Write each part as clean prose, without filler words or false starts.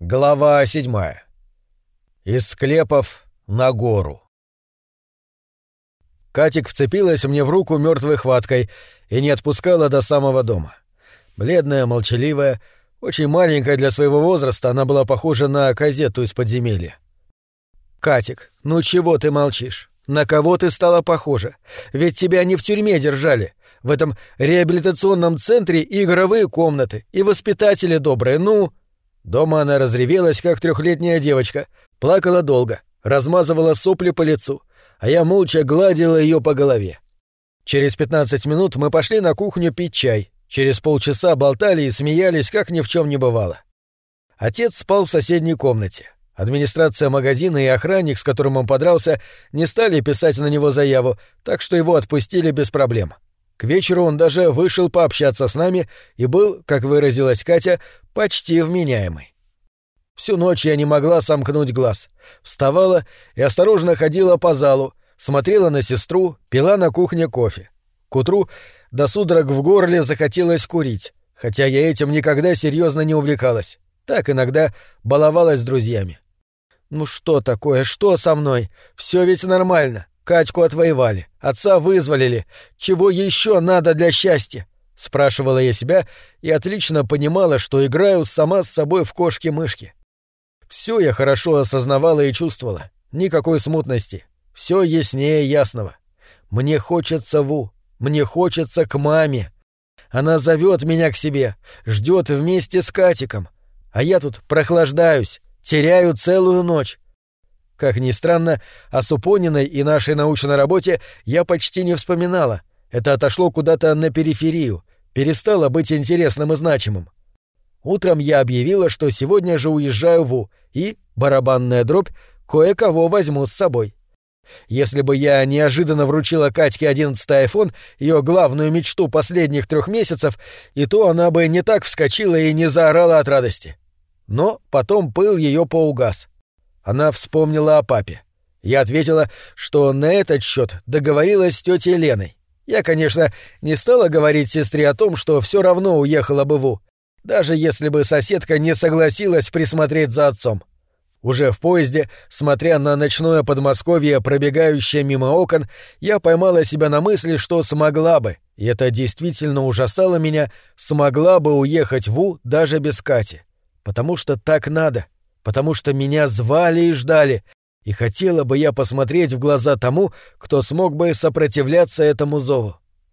Глава 7. Из склепов на гору. Катик вцепилась мне в руку мертвой хваткой и не отпускала до самого дома. Бледная, молчаливая, очень маленькая для своего возраста, она была похожа на Казетту из подземелья. «Катик, ну чего ты молчишь? На кого ты стала похожа? Ведь тебя не в тюрьме держали. В этом реабилитационном центре и игровые комнаты, и воспитатели добрые, ну...» Дома она разревелась, как 3-летняя девочка, плакала долго, размазывала сопли по лицу, а я молча гладила ее по голове. Через 15 минут мы пошли на кухню пить чай, через полчаса болтали и смеялись, как ни в чем не бывало. Отец спал в соседней комнате. Администрация магазина и охранник, с которым он подрался, не стали писать на него заяву, так что его отпустили без проблем. К вечеру он даже вышел пообщаться с нами и был, как выразилась Катя, почти вменяемый. Всю ночь я не могла сомкнуть глаз. Вставала и осторожно ходила по залу, смотрела на сестру, пила на кухне кофе. К утру до судорог в горле захотелось курить, хотя я этим никогда серьезно не увлекалась. Так иногда баловалась с друзьями. «Ну что такое? Что со мной? Все ведь нормально. Катьку отвоевали, отца вызволили. Чего еще надо для счастья?» — спрашивала я себя и отлично понимала, что играю сама с собой в кошки-мышки. Все я хорошо осознавала и чувствовала. Никакой смутности. Все яснее ясного. Мне хочется Ву. Мне хочется к маме. Она зовет меня к себе, ждет вместе с Катиком. А я тут прохлаждаюсь, теряю целую ночь. Как ни странно, о Супониной и нашей научной работе я почти не вспоминала. Это отошло куда-то на периферию, перестало быть интересным и значимым. Утром я объявила, что сегодня же уезжаю в У, и, барабанная дробь, кое-кого возьму с собой. Если бы я неожиданно вручила Катьке 11-й айфон, ее главную мечту последних 3 месяцев, и то она бы не так вскочила и не заорала от радости. Но потом пыл ее поугас. Она вспомнила о папе. Я ответила, что на этот счет договорилась с тетей Леной. Я, конечно, не стала говорить сестре о том, что все равно уехала бы в У, даже если бы соседка не согласилась присмотреть за отцом. Уже в поезде, смотря на ночное Подмосковье, пробегающее мимо окон, я поймала себя на мысли, что смогла бы, и это действительно ужасало меня, смогла бы уехать в У даже без Кати. Потому что так надо. Потому что меня звали и ждали, и хотела бы я посмотреть в глаза тому, кто смог бы сопротивляться этому зову.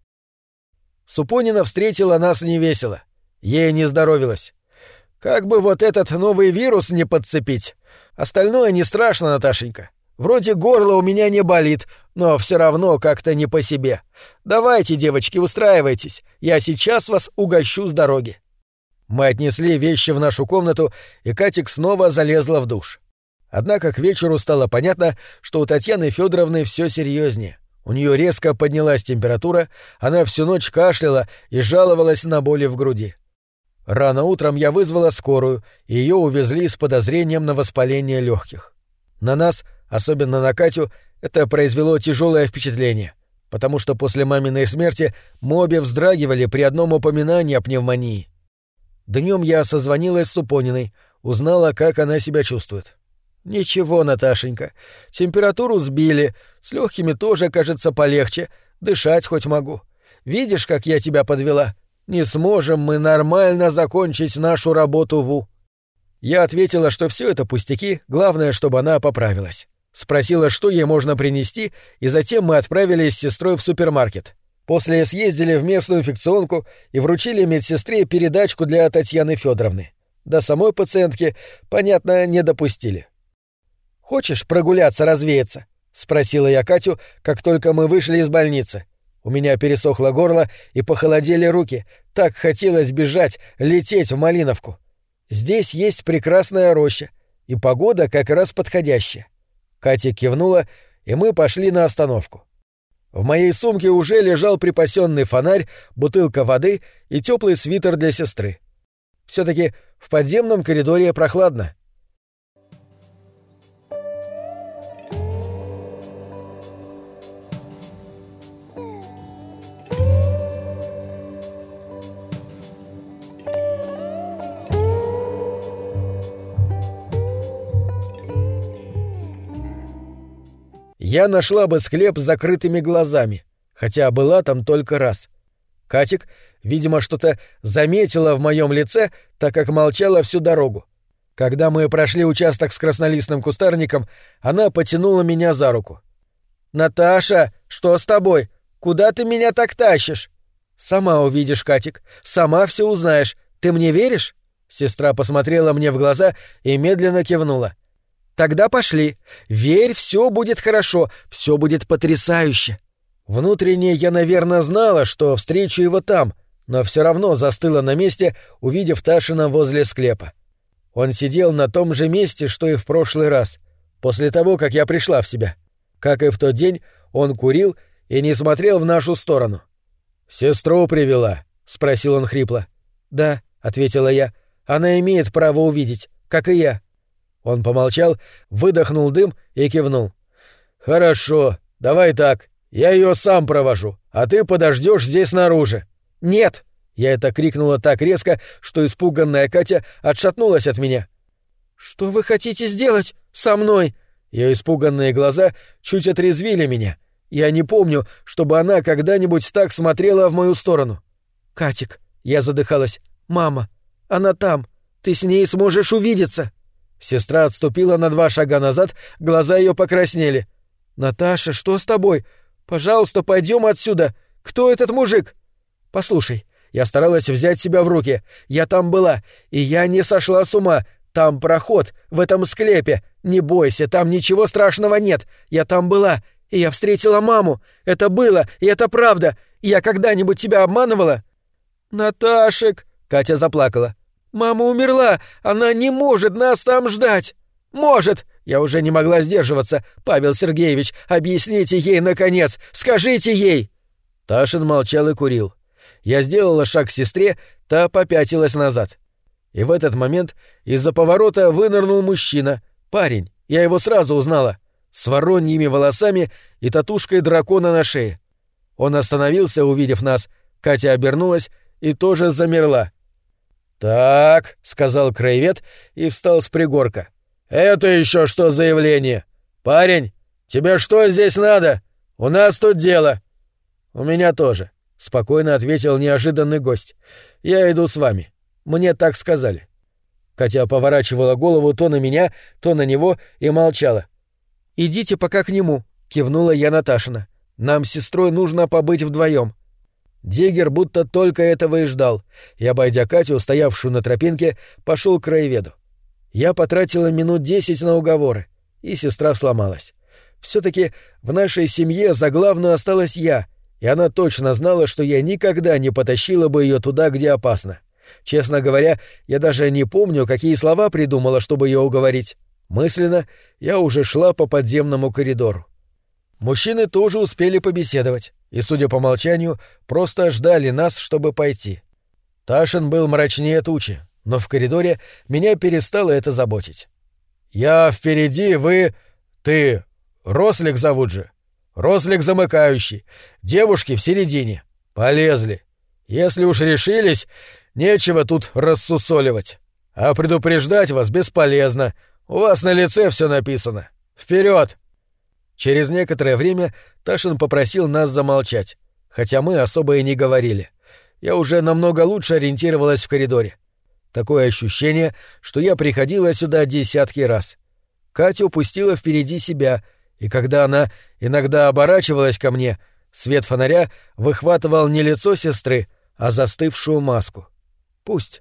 Супонина встретила нас невесело. Ей не здоровилось. Как бы вот этот новый вирус не подцепить. Остальное не страшно, Наташенька. Вроде горло у меня не болит, но все равно как-то не по себе. Давайте, девочки, устраивайтесь. Я сейчас вас угощу с дороги. Мы отнесли вещи в нашу комнату, и Катик снова залезла в душ. Однако к вечеру стало понятно, что у Татьяны Федоровны все серьезнее. У нее резко поднялась температура, она всю ночь кашляла и жаловалась на боли в груди. Рано утром я вызвала скорую, и ее увезли с подозрением на воспаление легких. На нас, особенно на Катю, это произвело тяжелое впечатление, потому что после маминой смерти мы обе вздрагивали при одном упоминании о пневмонии. Днем я созвонилась с Супониной, узнала, как она себя чувствует. «Ничего, Наташенька, температуру сбили, с легкими тоже, кажется, полегче, дышать хоть могу. Видишь, как я тебя подвела? Не сможем мы нормально закончить нашу работу в У». Я ответила, что все это пустяки, главное, чтобы она поправилась. Спросила, что ей можно принести, и затем мы отправились с сестрой в супермаркет. После съездили в местную инфекционку и вручили медсестре передачку для Татьяны Федоровны. До самой пациентки, понятно, не допустили. «Хочешь прогуляться, развеяться?» — спросила я Катю, как только мы вышли из больницы. У меня пересохло горло и похолодели руки. Так хотелось бежать, лететь в Малиновку. Здесь есть прекрасная роща, и погода как раз подходящая. Катя кивнула, и мы пошли на остановку. В моей сумке уже лежал припасенный фонарь, бутылка воды и теплый свитер для сестры. Все-таки в подземном коридоре прохладно. я нашла бы склеп с закрытыми глазами, хотя была там только раз. Катик, видимо, что-то заметила в моем лице, так как молчала всю дорогу. Когда мы прошли участок с краснолистным кустарником, она потянула меня за руку. «Наташа, что с тобой? Куда ты меня так тащишь?» «Сама увидишь, Катик, сама все узнаешь. Ты мне веришь?» Сестра посмотрела мне в глаза и медленно кивнула. «Тогда пошли. Верь, все будет хорошо, все будет потрясающе». Внутренне я, наверное, знала, что встречу его там, но все равно застыла на месте, увидев Ташина возле склепа. Он сидел на том же месте, что и в прошлый раз, после того, как я пришла в себя. Как и в тот день, он курил и не смотрел в нашу сторону. «Сестру привела?» — спросил он хрипло. «Да», — ответила я, — «она имеет право увидеть, как и я». Он помолчал, выдохнул дым и кивнул. «Хорошо, давай так. Я ее сам провожу, а ты подождешь здесь снаружи». «Нет!» — я это крикнула так резко, что испуганная Катя отшатнулась от меня. «Что вы хотите сделать со мной?» Ее испуганные глаза чуть отрезвили меня. Я не помню, чтобы она когда-нибудь так смотрела в мою сторону. «Катик», — я задыхалась, — «мама, она там, ты с ней сможешь увидеться». Сестра отступила на 2 шага назад, глаза ее покраснели. «Наташа, что с тобой? Пожалуйста, пойдем отсюда. Кто этот мужик?» «Послушай, я старалась взять себя в руки. Я там была, и я не сошла с ума. Там проход, в этом склепе. Не бойся, там ничего страшного нет. Я там была, и я встретила маму. Это было, и это правда. Я когда-нибудь тебя обманывала?» «Наташек!» — Катя заплакала. «Мама умерла! Она не может нас там ждать!» «Может!» — я уже не могла сдерживаться. «Павел Сергеевич, объясните ей, наконец! Скажите ей!» Ташин молчал и курил. Я сделала шаг к сестре, та попятилась назад. И в этот момент из-за поворота вынырнул мужчина, парень, я его сразу узнала, с вороньими волосами и татушкой дракона на шее. Он остановился, увидев нас, Катя обернулась и тоже замерла. «Так», — сказал краевед и встал с пригорка. «Это еще что за явление? Парень, тебе что здесь надо? У нас тут дело». «У меня тоже», — спокойно ответил неожиданный гость. «Я иду с вами. Мне так сказали». Катя поворачивала голову то на меня, то на него и молчала. «Идите пока к нему», — кивнула я Наташина. «Нам с сестрой нужно побыть вдвоем». Диггер будто только этого и ждал, и, обойдя Катю, стоявшую на тропинке, пошел к краеведу. Я потратила минут 10 на уговоры, и сестра сломалась. Все-таки в нашей семье за главную осталась я, и она точно знала, что я никогда не потащила бы ее туда, где опасно. Честно говоря, я даже не помню, какие слова придумала, чтобы ее уговорить. Мысленно я уже шла по подземному коридору. Мужчины тоже успели побеседовать и, судя по молчанию, просто ждали нас, чтобы пойти. Ташин был мрачнее тучи, но в коридоре меня перестало это заботить. «Я впереди, вы... Ты... Рослик зовут же. Рослик замыкающий. Девушки в середине. Полезли. Если уж решились, нечего тут рассусоливать. А предупреждать вас бесполезно. У вас на лице все написано. Вперед!» Через некоторое время Ташин попросил нас замолчать, хотя мы особо и не говорили. Я уже намного лучше ориентировалась в коридоре. Такое ощущение, что я приходила сюда десятки раз. Катя упустила впереди себя, и когда она иногда оборачивалась ко мне, свет фонаря выхватывал не лицо сестры, а застывшую маску. Пусть,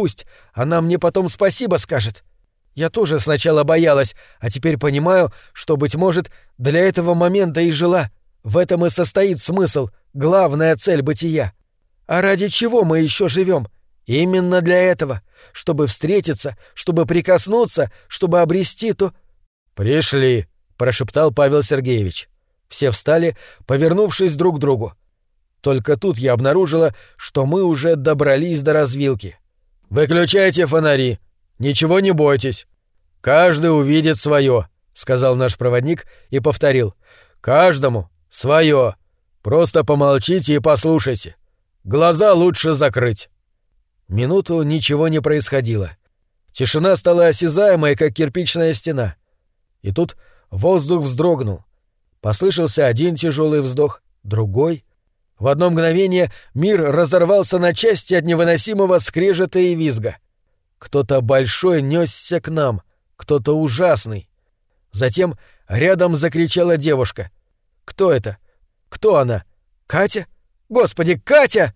она мне потом спасибо скажет. Я тоже сначала боялась, а теперь понимаю, что, быть может, для этого момента и жила. В этом и состоит смысл, главная цель бытия. А ради чего мы еще живем? Именно для этого. Чтобы встретиться, чтобы прикоснуться, чтобы обрести то... «Пришли», — прошептал Павел Сергеевич. Все встали, повернувшись друг к другу. Только тут я обнаружила, что мы уже добрались до развилки. «Выключайте фонари. Ничего не бойтесь. Каждый увидит свое», — сказал наш проводник и повторил. «Каждому свое. Просто помолчите и послушайте. Глаза лучше закрыть». Минуту ничего не происходило. Тишина стала осязаемой, как кирпичная стена. И тут воздух вздрогнул. Послышался один тяжелый вздох, другой. В одно мгновение мир разорвался на части от невыносимого скрежета и визга. Кто-то большой нёсся к нам, кто-то ужасный. Затем рядом закричала девушка. Кто это? Кто она? Катя? Господи, Катя!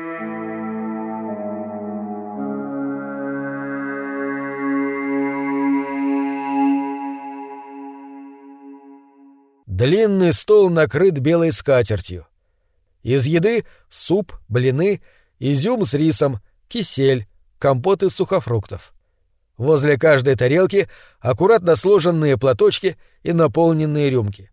Длинный стол накрыт белой скатертью. Из еды суп, блины, изюм с рисом, кисель, компот из сухофруктов. Возле каждой тарелки аккуратно сложенные платочки и наполненные рюмки.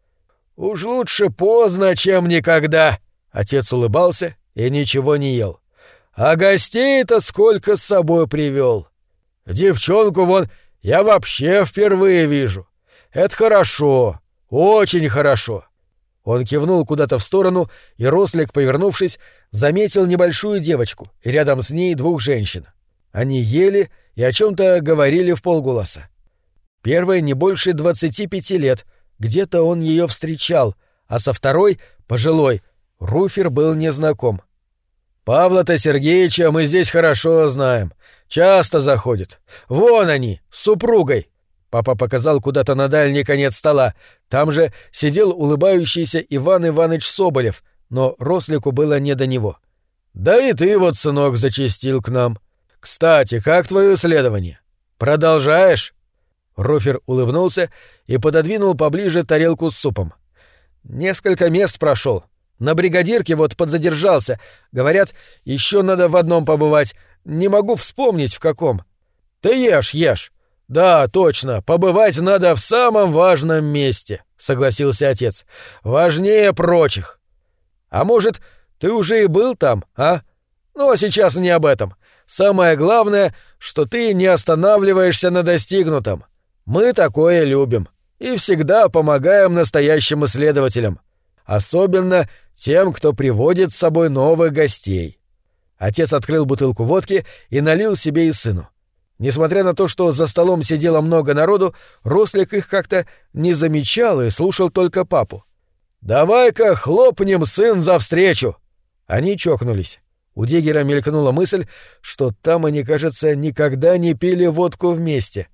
«Уж лучше поздно, чем никогда!» — отец улыбался и ничего не ел. «А гостей-то сколько с собой привел! Девчонку вон я вообще впервые вижу. Это хорошо, очень хорошо!» Он кивнул куда-то в сторону, и Рослик, повернувшись, заметил небольшую девочку и рядом с ней двух женщин. Они ели и о чем-то говорили вполголоса. Первая не больше 25 лет, где-то он ее встречал, а со второй, пожилой, Руфер был незнаком. «Павла-то Сергеевича мы здесь хорошо знаем. Часто заходит. Вон они, с супругой!» Папа показал куда-то на дальний конец стола. Там же сидел улыбающийся Иван Иваныч Соболев, но Рослику было не до него. «Да и ты вот, сынок, зачастил к нам. Кстати, как твое исследование? Продолжаешь?» Руфер улыбнулся и пододвинул поближе тарелку с супом. «Несколько мест прошел. На бригадирке вот подзадержался. Говорят, еще надо в одном побывать. Не могу вспомнить, в каком». «Ты ешь. Да, точно, побывать надо в самом важном месте», — согласился отец. «Важнее прочих». «А может, ты уже и был там, а? Но сейчас не об этом. Самое главное, что ты не останавливаешься на достигнутом. Мы такое любим и всегда помогаем настоящим исследователям. Особенно тем, кто приводит с собой новых гостей». Отец открыл бутылку водки и налил себе и сыну. Несмотря на то, что за столом сидело много народу, Рослик их как-то не замечал и слушал только папу. «Давай-ка хлопнем, сын, за встречу!» Они чокнулись. У Диггера мелькнула мысль, что там они, кажется, никогда не пили водку вместе.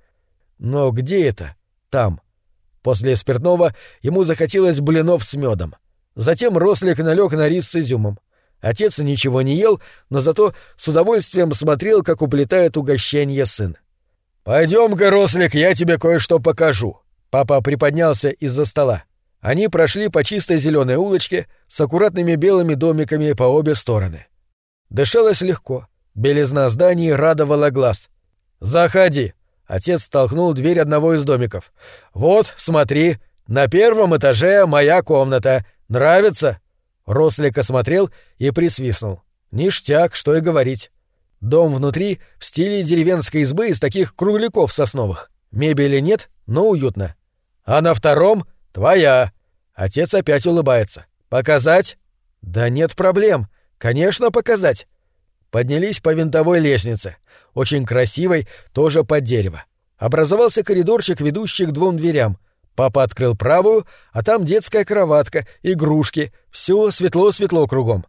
Но где это? Там. После спиртного ему захотелось блинов с медом. Затем Рослик налег на рис с изюмом. Отец ничего не ел, но зато с удовольствием смотрел, как уплетает угощенье сын. «Пойдем-ка, Рослик, я тебе кое-что покажу». Папа приподнялся из-за стола. Они прошли по чистой зеленой улочке с аккуратными белыми домиками по обе стороны. Дышалось легко, белизна зданий радовала глаз. «Заходи!» — отец толкнул дверь одного из домиков. «Вот, смотри, на первом этаже моя комната. Нравится?» Рослик осмотрел и присвистнул. Ништяк, что и говорить. Дом внутри в стиле деревенской избы из таких кругляков сосновых. Мебели нет, но уютно. «А на втором — твоя!» Отец опять улыбается. «Показать?» «Да нет проблем. Конечно, показать». Поднялись по винтовой лестнице. Очень красивой, тоже под дерево. Образовался коридорчик, ведущий к двум дверям. Папа открыл правую, а там детская кроватка, игрушки, все светло-светло кругом.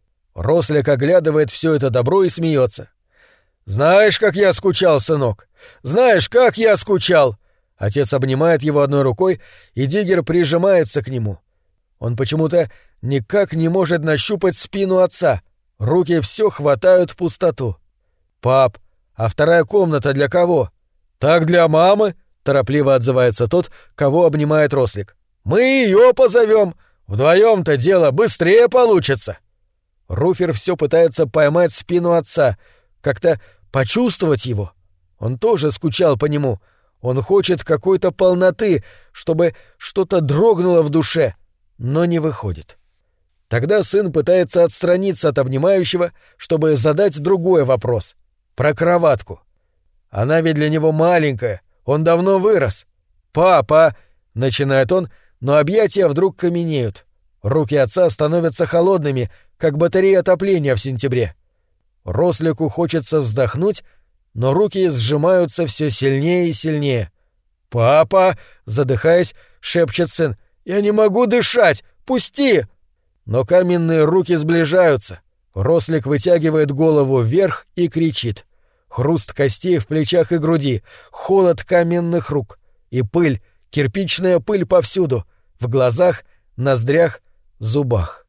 Рослик оглядывает все это добро и смеется. «Знаешь, как я скучал, сынок? Знаешь, как я скучал?» Отец обнимает его одной рукой, и Диггер прижимается к нему. Он почему-то никак не может нащупать спину отца. Руки все хватают в пустоту. «Пап, а вторая комната для кого?» «Так для мамы», — торопливо отзывается тот, кого обнимает Рослик. «Мы ее позовем. Вдвоем-то дело быстрее получится». Руфер все пытается поймать спину отца, как-то почувствовать его. Он тоже скучал по нему. Он хочет какой-то полноты, чтобы что-то дрогнуло в душе, но не выходит. Тогда сын пытается отстраниться от обнимающего, чтобы задать другой вопрос. Про кроватку. Она ведь для него маленькая, он давно вырос. «Папа!» — начинает он, но объятия вдруг каменеют. Руки отца становятся холодными, как батареи отопления в сентябре. Рослику хочется вздохнуть, но руки сжимаются все сильнее и сильнее. «Папа!» — задыхаясь, шепчет сын. «Я не могу дышать! Пусти!» Но каменные руки сближаются. Рослик вытягивает голову вверх и кричит. Хруст костей в плечах и груди, холод каменных рук. И пыль, кирпичная пыль повсюду. В глазах, ноздрях, зубах.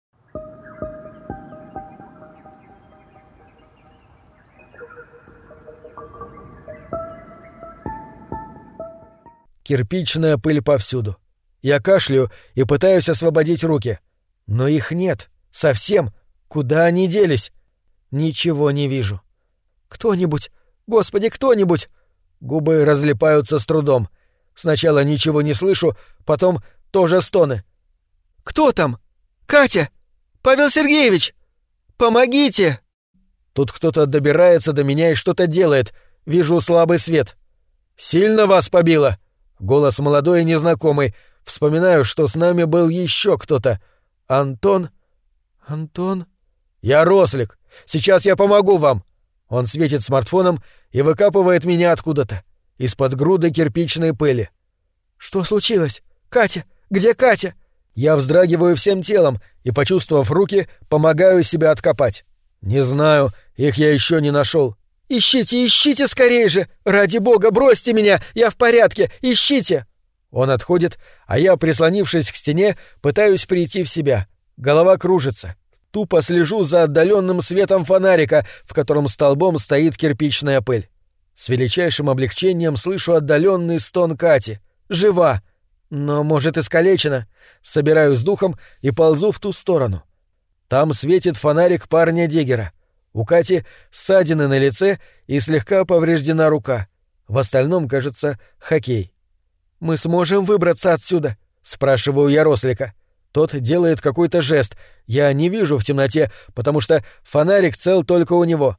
Кирпичная пыль повсюду. Я кашляю и пытаюсь освободить руки. Но их нет. Совсем. Куда они делись? Ничего не вижу. «Кто-нибудь! Господи, кто-нибудь!» Губы разлипаются с трудом. Сначала ничего не слышу, потом тоже стоны. «Кто там? Катя! Павел Сергеевич! Помогите!» Тут кто-то добирается до меня и что-то делает. Вижу слабый свет. «Сильно вас побило?» Голос молодой и незнакомый. Вспоминаю, что с нами был еще кто-то. «Антон? Антон?» «Я Рослик. Сейчас я помогу вам». Он светит смартфоном и выкапывает меня откуда-то. Из-под груды кирпичной пыли. «Что случилось? Катя? Где Катя?» Я вздрагиваю всем телом и, почувствовав руки, помогаю себя откопать. «Не знаю, их я еще не нашел». «Ищите, ищите скорее же! Ради бога, бросьте меня! Я в порядке! Ищите!» Он отходит, а я, прислонившись к стене, пытаюсь прийти в себя. Голова кружится. Тупо слежу за отдаленным светом фонарика, в котором столбом стоит кирпичная пыль. С величайшим облегчением слышу отдаленный стон Кати. Жива! Но, может, искалечена. Собираюсь с духом и ползу в ту сторону. Там светит фонарик парня Дегера. У Кати ссадины на лице и слегка повреждена рука. В остальном, кажется, хоккей. «Мы сможем выбраться отсюда?» — спрашиваю я Рослика. Тот делает какой-то жест. Я не вижу в темноте, потому что фонарик цел только у него.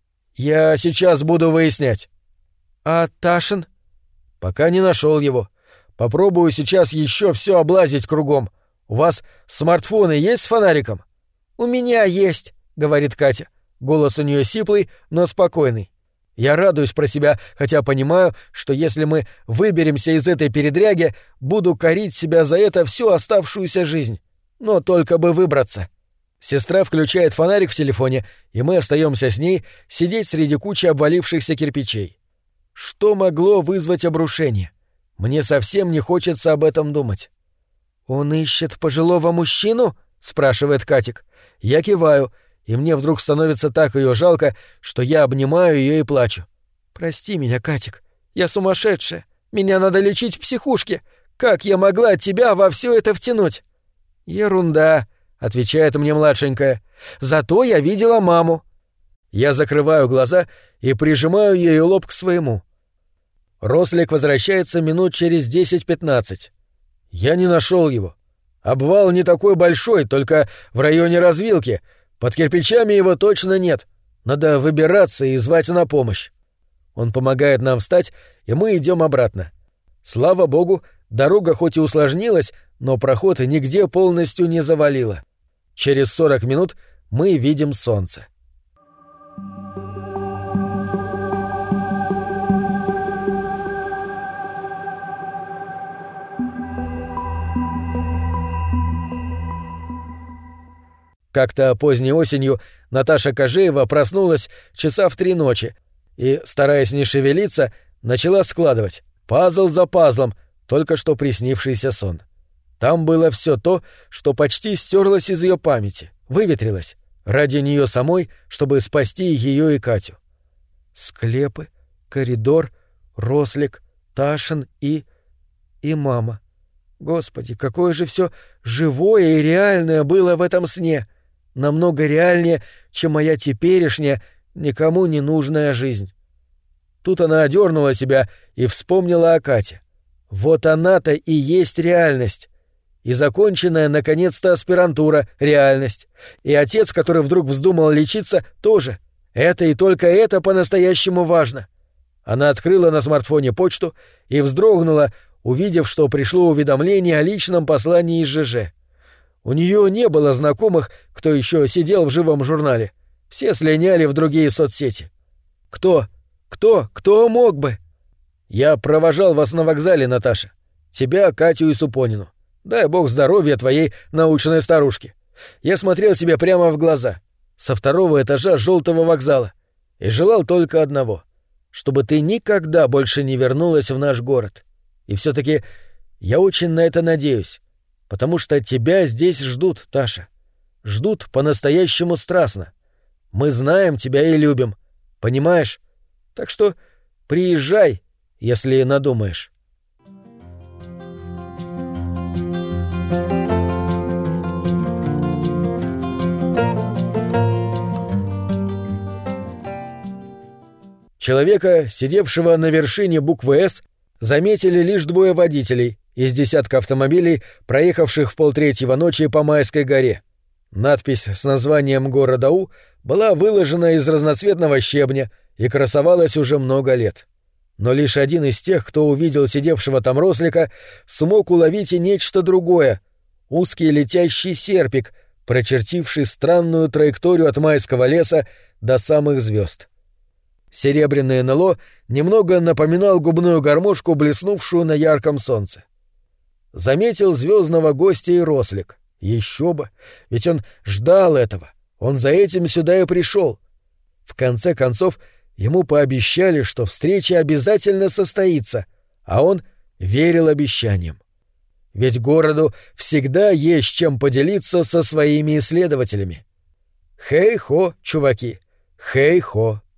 «Я сейчас буду выяснять». «А Ташин?» «Пока не нашел его. Попробую сейчас еще все облазить кругом. У вас смартфоны есть с фонариком?» «У меня есть», — говорит Катя. Голос у нее сиплый, но спокойный. Я радуюсь про себя, хотя понимаю, что если мы выберемся из этой передряги, буду корить себя за это всю оставшуюся жизнь. Но только бы выбраться. Сестра включает фонарик в телефоне, и мы остаемся с ней сидеть среди кучи обвалившихся кирпичей. Что могло вызвать обрушение? Мне совсем не хочется об этом думать. «Он ищет пожилого мужчину?» — спрашивает Катик. Я киваю, и мне вдруг становится так ее жалко, что я обнимаю ее и плачу. «Прости меня, Катик. Я сумасшедшая. Меня надо лечить в психушке. Как я могла тебя во все это втянуть?» «Ерунда», — отвечает мне младшенькая. «Зато я видела маму». Я закрываю глаза и прижимаю ее лоб к своему. Рослик возвращается минут через 10-15. Я не нашел его. Обвал не такой большой, только в районе развилки. Под кирпичами его точно нет. Надо выбираться и звать на помощь. Он помогает нам встать, и мы идем обратно. Слава богу, дорога хоть и усложнилась, но проход нигде полностью не завалило. Через 40 минут мы видим солнце. Как-то поздней осенью Наташа Кожеева проснулась часа в 3 ночи и, стараясь не шевелиться, начала складывать пазл за пазлом только что приснившийся сон. Там было все то, что почти стерлось из ее памяти, выветрилось, ради нее самой, чтобы спасти ее и Катю. Склепы, коридор, Рослик, Ташин и мама. Господи, какое же все живое и реальное было в этом сне! Намного реальнее, чем моя теперешняя, никому не нужная жизнь. Тут она одернула себя и вспомнила о Кате. Вот она-то и есть реальность. И законченная, наконец-то, аспирантура — реальность. И отец, который вдруг вздумал лечиться, тоже. Это и только это по-настоящему важно. Она открыла на смартфоне почту и вздрогнула, увидев, что пришло уведомление о личном послании из ЖЖ. У нее не было знакомых, кто еще сидел в живом журнале. Все слиняли в другие соцсети. Кто мог бы? Я провожал вас на вокзале, Наташа. Тебя, Катю и Супонину. Дай бог здоровья твоей научной старушке. Я смотрел тебе прямо в глаза, со 2-го этажа желтого вокзала, и желал только одного — чтобы ты никогда больше не вернулась в наш город. И все-таки я очень на это надеюсь, потому что тебя здесь ждут, Таша. Ждут по-настоящему страстно. Мы знаем тебя и любим, понимаешь? Так что приезжай, если надумаешь». Человека, сидевшего на вершине буквы «С», заметили лишь 2 водителей из десятка автомобилей, проехавших в 2:30 ночи по Майской горе. Надпись с названием города У была выложена из разноцветного щебня и красовалась уже много лет. Но лишь один из тех, кто увидел сидевшего там рослика, смог уловить и нечто другое — узкий летящий серпик, прочертивший странную траекторию от майского леса до самых звезд. Серебряный НЛО немного напоминал губную гармошку, блеснувшую на ярком солнце. Заметил звездного гостя и рослик. Еще бы, ведь он ждал этого, он за этим сюда и пришел. В конце концов, ему пообещали, что встреча обязательно состоится, а он верил обещаниям. Ведь городу всегда есть чем поделиться со своими исследователями. Хей-хо, чуваки, хей-хо.